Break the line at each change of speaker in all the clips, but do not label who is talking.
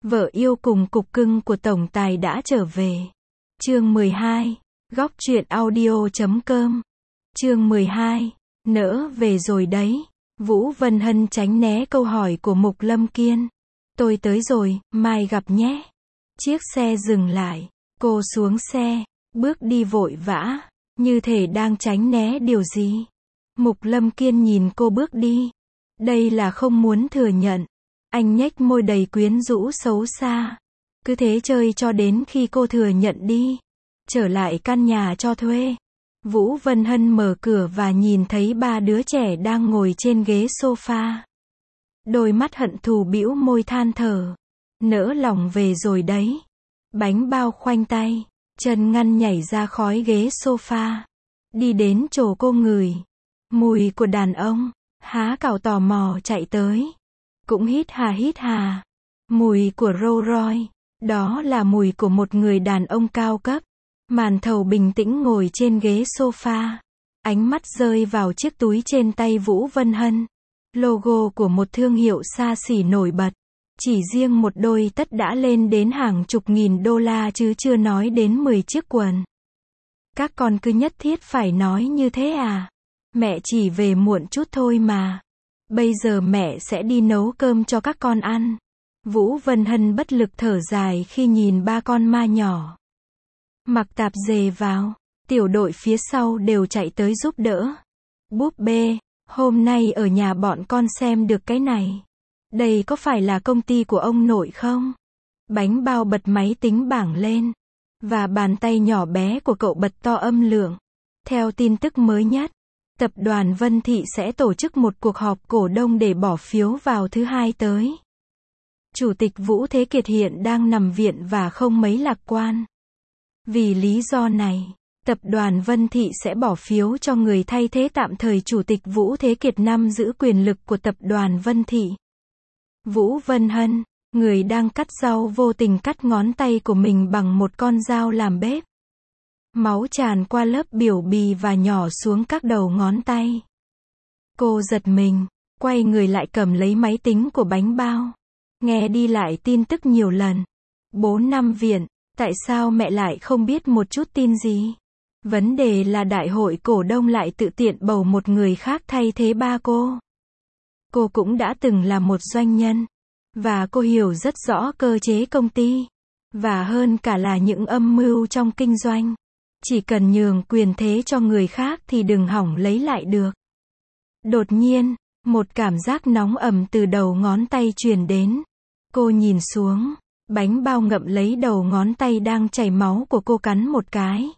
Vợ yêu cùng cục cưng của tổng tài đã trở về. Chương 12. Góc truyện audio.com. Chương 12. Nỡ về rồi đấy. Vũ Vân Hân tránh né câu hỏi của Mục Lâm Kiên. Tôi tới rồi, mai gặp nhé. Chiếc xe dừng lại. Cô xuống xe, bước đi vội vã, như thể đang tránh né điều gì. Mục Lâm Kiên nhìn cô bước đi. Đây là không muốn thừa nhận. Anh nhếch môi đầy quyến rũ xấu xa. Cứ thế chơi cho đến khi cô thừa nhận đi. Trở lại căn nhà cho thuê. Vũ Vân Hân mở cửa và nhìn thấy ba đứa trẻ đang ngồi trên ghế sofa. Đôi mắt hận thù bĩu môi than thở. Nỡ lòng về rồi đấy. Bánh bao khoanh tay, chân ngăn nhảy ra khói ghế sofa. Đi đến chỗ cô ngửi. Mùi của đàn ông. Há cảo tò mò chạy tới. Cũng hít hà. Mùi của Rolls Royce. Đó là mùi của một người đàn ông cao cấp. Màn thầu bình tĩnh ngồi trên ghế sofa. Ánh mắt rơi vào chiếc túi trên tay Vũ Vân Hân. Logo của một thương hiệu xa xỉ nổi bật. Chỉ riêng một đôi tất đã lên đến hàng chục nghìn đô la chứ chưa nói đến 10 chiếc quần. Các con cứ nhất thiết phải nói như thế à? Mẹ chỉ về muộn chút thôi mà. Bây giờ mẹ sẽ đi nấu cơm cho các con ăn. Vũ Vân Hân bất lực thở dài khi nhìn ba con ma nhỏ. Mặc tạp dề vào. Tiểu đội phía sau đều chạy tới giúp đỡ. Búp bê, hôm nay ở nhà bọn con xem được cái này. Đây có phải là công ty của ông nội không? Bánh bao bật máy tính bảng lên. Và bàn tay nhỏ bé của cậu bật to âm lượng. Theo tin tức mới nhất, tập đoàn Vân Thị sẽ tổ chức một cuộc họp cổ đông để bỏ phiếu vào thứ Hai tới. Chủ tịch Vũ Thế Kiệt hiện đang nằm viện và không mấy lạc quan. Vì lý do này, tập đoàn Vân Thị sẽ bỏ phiếu cho người thay thế tạm thời Chủ tịch Vũ Thế Kiệt nắm giữ quyền lực của tập đoàn Vân Thị. Vũ Vân Hân, người đang cắt rau vô tình cắt ngón tay của mình bằng một con dao làm bếp. Máu tràn qua lớp biểu bì và nhỏ xuống các đầu ngón tay. Cô giật mình, quay người lại cầm lấy máy tính của bánh bao. Nghe đi lại tin tức nhiều lần. 4 năm viện, tại sao mẹ lại không biết một chút tin gì? Vấn đề là đại hội cổ đông lại tự tiện bầu một người khác thay thế ba cô. Cô cũng đã từng là một doanh nhân. Và cô hiểu rất rõ cơ chế công ty. Và hơn cả là những âm mưu trong kinh doanh. Chỉ cần nhường quyền thế cho người khác thì đừng hỏng lấy lại được. Đột nhiên, một cảm giác nóng ẩm từ đầu ngón tay truyền đến. Cô nhìn xuống, bánh bao ngậm lấy đầu ngón tay đang chảy máu của cô cắn một cái.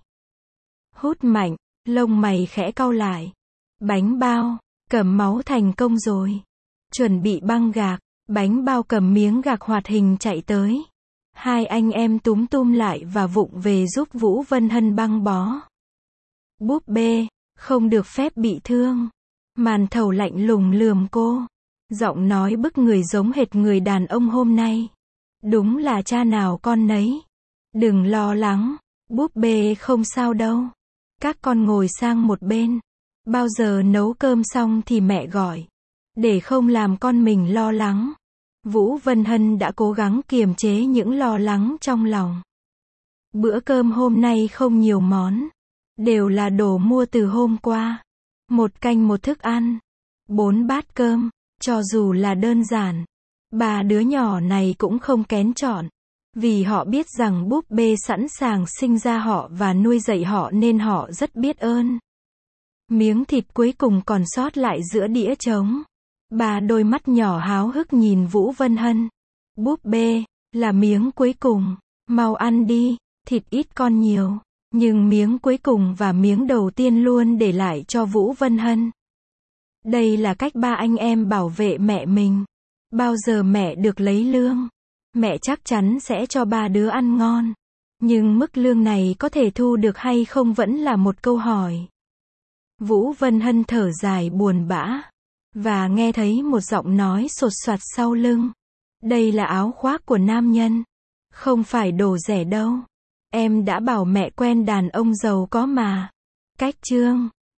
Hút mạnh, lông mày khẽ cau lại. Bánh bao, cầm máu thành công rồi. Chuẩn bị băng gạc, bánh bao cầm miếng gạc hoạt hình chạy tới. Hai anh em túm tụm lại và vụng về giúp Vũ Vân Hân băng bó. Búp bê, không được phép bị thương. Màn thầu lạnh lùng lườm cô. Giọng nói bức người giống hệt người đàn ông hôm nay. Đúng là cha nào con nấy. Đừng lo lắng, búp bê không sao đâu. Các con ngồi sang một bên. Bao giờ nấu cơm xong thì mẹ gọi. Để không làm con mình lo lắng. Vũ Vân Hân đã cố gắng kiềm chế những lo lắng trong lòng. Bữa cơm hôm nay không nhiều món. Đều là đồ mua từ hôm qua. 1 canh 1 thức ăn. 4 bát cơm. Cho dù là đơn giản. Ba đứa nhỏ này cũng không kén chọn. Vì họ biết rằng búp bê sẵn sàng sinh ra họ và nuôi dạy họ nên họ rất biết ơn. Miếng thịt cuối cùng còn sót lại giữa đĩa trống. Ba đôi mắt nhỏ háo hức nhìn Vũ Vân Hân. Búp bê, là miếng cuối cùng. Mau ăn đi, thịt ít con nhiều. Nhưng miếng cuối cùng và miếng đầu tiên luôn để lại cho Vũ Vân Hân. Đây là cách ba anh em bảo vệ mẹ mình. Bao giờ mẹ được lấy lương, mẹ chắc chắn sẽ cho ba đứa ăn ngon. Nhưng mức lương này có thể thu được hay không vẫn là một câu hỏi. Vũ Vân Hân thở dài buồn bã. Và nghe thấy một giọng nói sột soạt sau lưng. Đây là áo khoác của nam nhân. Không phải đồ rẻ đâu. Em đã bảo mẹ quen đàn ông giàu có mà. Cách chương